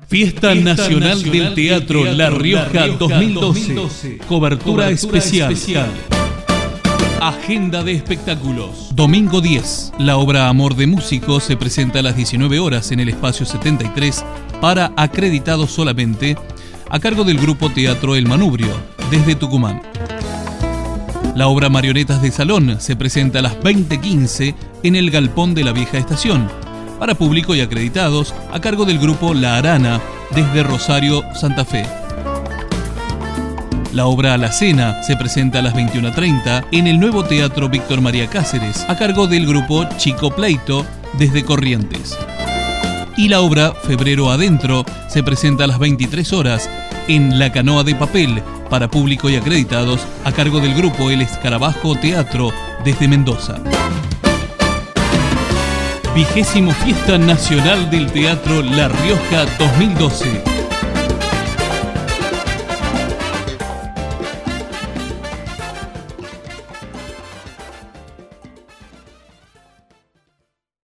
Fiesta Nacional del Teatro La Rioja 2012. Cobertura especial. Agenda de espectáculos. Domingo 10. La obra Amor de Músico se presenta a las 19 horas en el espacio 73 para acreditados solamente, a cargo del grupo Teatro El Manubrio, desde Tucumán. La obra Marionetas de Salón se presenta a las 20:15 en el Galpón de la Vieja Estación, para público y acreditados, a cargo del grupo La Arana, desde Rosario, Santa Fe. La obra Alacena se presenta a las 21:30 en el nuevo Teatro Víctor María Cáceres, a cargo del grupo Chico Pleito, desde Corrientes. Y la obra Febrero Adentro se presenta a las 23 horas en La Canoa de Papel, para público y acreditados, a cargo del grupo El Escarabajo Teatro, desde Mendoza. 20ª Fiesta Nacional del Teatro La Rioja 2012.